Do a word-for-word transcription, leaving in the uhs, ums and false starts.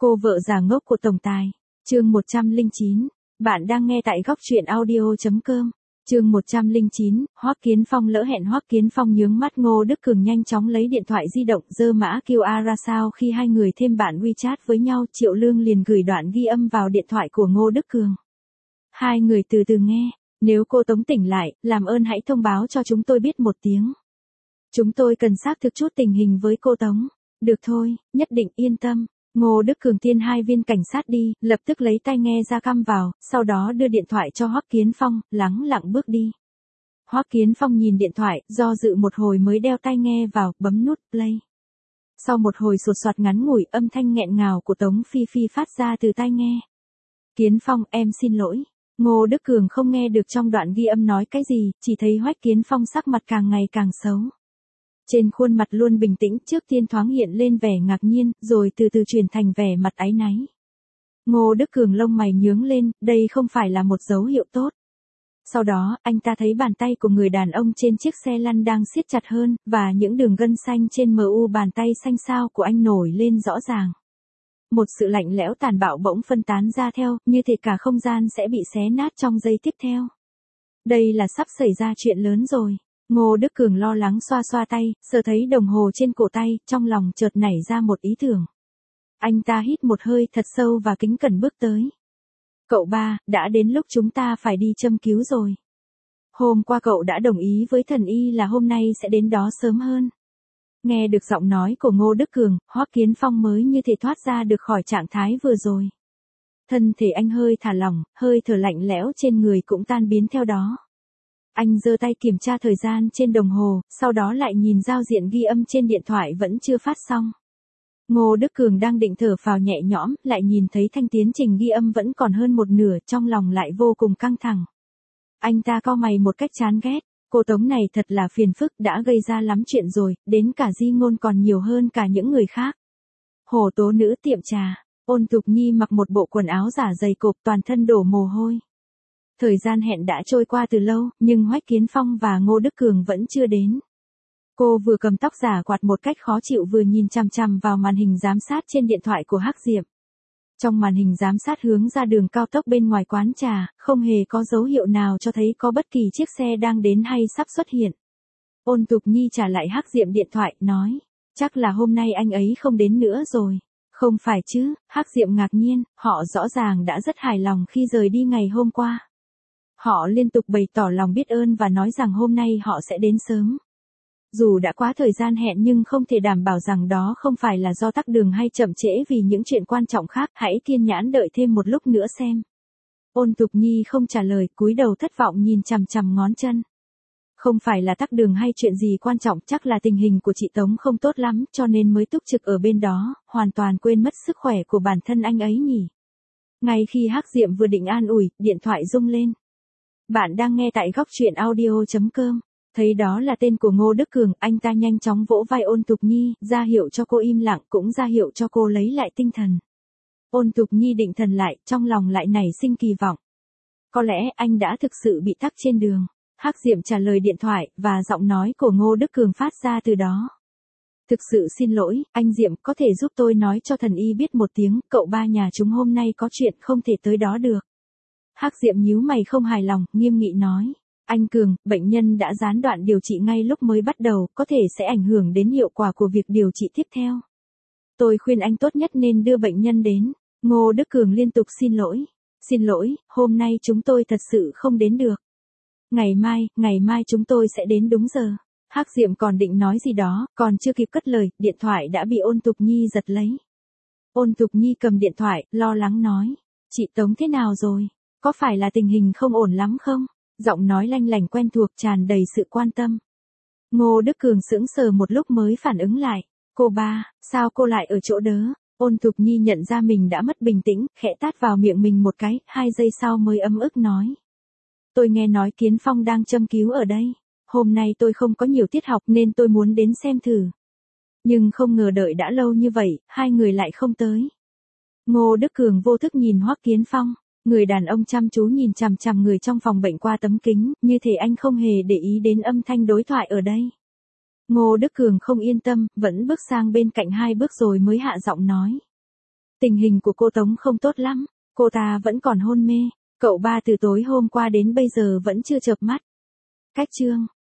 Cô vợ già ngốc của tổng tài. Chương một trăm lẻ chín. Bạn đang nghe tại góc truyện audio chấm com. Chương một trăm lẻ chín, Hoắc Kiến Phong lỡ hẹn. Hoắc Kiến Phong nhướng mắt. Ngô Đức Cường nhanh chóng lấy điện thoại di động, giơ mã quy rờ ra sao khi hai người thêm bạn WeChat với nhau. Triệu Lương liền gửi đoạn ghi âm vào điện thoại của Ngô Đức Cường. Hai người từ từ nghe. Nếu cô Tống tỉnh lại, làm ơn hãy thông báo cho chúng tôi biết một tiếng. Chúng tôi cần xác thực chút tình hình với cô Tống. Được thôi, nhất định yên tâm. Ngô Đức Cường tiên hai viên cảnh sát đi, lập tức lấy tai nghe ra cắm vào, sau đó đưa điện thoại cho Hoắc Kiến Phong, lắng lặng bước đi. Hoắc Kiến Phong nhìn điện thoại, do dự một hồi mới đeo tai nghe vào, bấm nút play. Sau một hồi sột soạt ngắn ngủi, âm thanh nghẹn ngào của Tống Phi Phi phát ra từ tai nghe. Kiến Phong, em xin lỗi. Ngô Đức Cường không nghe được trong đoạn ghi âm nói cái gì, chỉ thấy Hoắc Kiến Phong sắc mặt càng ngày càng xấu. Trên khuôn mặt luôn bình tĩnh, trước tiên thoáng hiện lên vẻ ngạc nhiên, rồi từ từ chuyển thành vẻ mặt áy náy. Ngô Đức Cường lông mày nhướng lên, đây không phải là một dấu hiệu tốt. Sau đó, anh ta thấy bàn tay của người đàn ông trên chiếc xe lăn đang siết chặt hơn, và những đường gân xanh trên mu bàn tay xanh xao của anh nổi lên rõ ràng. Một sự lạnh lẽo tàn bạo bỗng phân tán ra theo, như thể cả không gian sẽ bị xé nát trong giây tiếp theo. Đây là sắp xảy ra chuyện lớn rồi. Ngô Đức Cường lo lắng xoa xoa tay, sờ thấy đồng hồ trên cổ tay, trong lòng chợt nảy ra một ý tưởng. Anh ta hít một hơi thật sâu và kính cẩn bước tới. Cậu ba, đã đến lúc chúng ta phải đi châm cứu rồi. Hôm qua cậu đã đồng ý với thần y là hôm nay sẽ đến đó sớm hơn. Nghe được giọng nói của Ngô Đức Cường, Hoắc Kiến Phong mới như thể thoát ra được khỏi trạng thái vừa rồi. Thân thể anh hơi thả lỏng, hơi thở lạnh lẽo trên người cũng tan biến theo đó. Anh giơ tay kiểm tra thời gian trên đồng hồ, sau đó lại nhìn giao diện ghi âm trên điện thoại vẫn chưa phát xong. Ngô Đức Cường đang định thở phào nhẹ nhõm, lại nhìn thấy thanh tiến trình ghi âm vẫn còn hơn một nửa, trong lòng lại vô cùng căng thẳng. Anh ta cau mày một cách chán ghét, cô Tống này thật là phiền phức, đã gây ra lắm chuyện rồi, đến cả di ngôn còn nhiều hơn cả những người khác. Hồ tố nữ tiệm trà, Ôn Tục Nhi mặc một bộ quần áo giả dày cộp, toàn thân đổ mồ hôi. Thời gian hẹn đã trôi qua từ lâu, nhưng Hoắc Kiến Phong và Ngô Đức Cường vẫn chưa đến. Cô vừa cầm tóc giả quạt một cách khó chịu vừa nhìn chằm chằm vào màn hình giám sát trên điện thoại của Hắc Diệm. Trong màn hình giám sát hướng ra đường cao tốc bên ngoài quán trà, không hề có dấu hiệu nào cho thấy có bất kỳ chiếc xe đang đến hay sắp xuất hiện. Ôn Tục Nhi trả lại Hắc Diệm điện thoại, nói, chắc là hôm nay anh ấy không đến nữa rồi. Không phải chứ, Hắc Diệm ngạc nhiên, họ rõ ràng đã rất hài lòng khi rời đi ngày hôm qua. Họ liên tục bày tỏ lòng biết ơn và nói rằng hôm nay họ sẽ đến sớm. Dù đã quá thời gian hẹn nhưng không thể đảm bảo rằng đó không phải là do tắc đường hay chậm trễ vì những chuyện quan trọng khác, hãy kiên nhẫn đợi thêm một lúc nữa xem. Ôn Tục Nhi không trả lời, cúi đầu thất vọng nhìn chằm chằm ngón chân. Không phải là tắc đường hay chuyện gì quan trọng, chắc là tình hình của chị Tống không tốt lắm cho nên mới túc trực ở bên đó, hoàn toàn quên mất sức khỏe của bản thân anh ấy nhỉ. Ngay khi Hắc Diệm vừa định an ủi, điện thoại rung lên. Bạn đang nghe tại góc truyện audio chấm com. Thấy đó là tên của Ngô Đức Cường, anh ta nhanh chóng vỗ vai Ôn Tục Nhi, ra hiệu cho cô im lặng, cũng ra hiệu cho cô lấy lại tinh thần. Ôn Tục Nhi định thần lại, trong lòng lại nảy sinh kỳ vọng. Có lẽ anh đã thực sự bị tắc trên đường. Hắc Diệm trả lời điện thoại, và giọng nói của Ngô Đức Cường phát ra từ đó. Thực sự xin lỗi, anh Diệm, có thể giúp tôi nói cho thần y biết một tiếng, cậu ba nhà chúng hôm nay có chuyện không thể tới đó được. Hắc Diệm nhíu mày không hài lòng, nghiêm nghị nói. Anh Cường, bệnh nhân đã gián đoạn điều trị ngay lúc mới bắt đầu, có thể sẽ ảnh hưởng đến hiệu quả của việc điều trị tiếp theo. Tôi khuyên anh tốt nhất nên đưa bệnh nhân đến. Ngô Đức Cường liên tục xin lỗi. Xin lỗi, hôm nay chúng tôi thật sự không đến được. Ngày mai, ngày mai chúng tôi sẽ đến đúng giờ. Hắc Diệm còn định nói gì đó, còn chưa kịp cất lời, điện thoại đã bị Ôn Tục Nhi giật lấy. Ôn Tục Nhi cầm điện thoại, lo lắng nói. Chị Tống thế nào rồi? Có phải là tình hình không ổn lắm không? Giọng nói lanh lảnh quen thuộc tràn đầy sự quan tâm. Ngô Đức Cường sững sờ một lúc mới phản ứng lại. Cô ba, sao cô lại ở chỗ đó? Ôn Tục Nhi nhận ra mình đã mất bình tĩnh, khẽ tát vào miệng mình một cái, hai giây sau mới ấm ức nói. Tôi nghe nói Kiến Phong đang châm cứu ở đây. Hôm nay tôi không có nhiều tiết học nên tôi muốn đến xem thử. Nhưng không ngờ đợi đã lâu như vậy, hai người lại không tới. Ngô Đức Cường vô thức nhìn Hoắc Kiến Phong. Người đàn ông chăm chú nhìn chằm chằm người trong phòng bệnh qua tấm kính, như thể anh không hề để ý đến âm thanh đối thoại ở đây. Ngô Đức Cường không yên tâm, vẫn bước sang bên cạnh hai bước rồi mới hạ giọng nói. Tình hình của cô Tống không tốt lắm, cô ta vẫn còn hôn mê, cậu ba từ tối hôm qua đến bây giờ vẫn chưa chợp mắt. Cách chương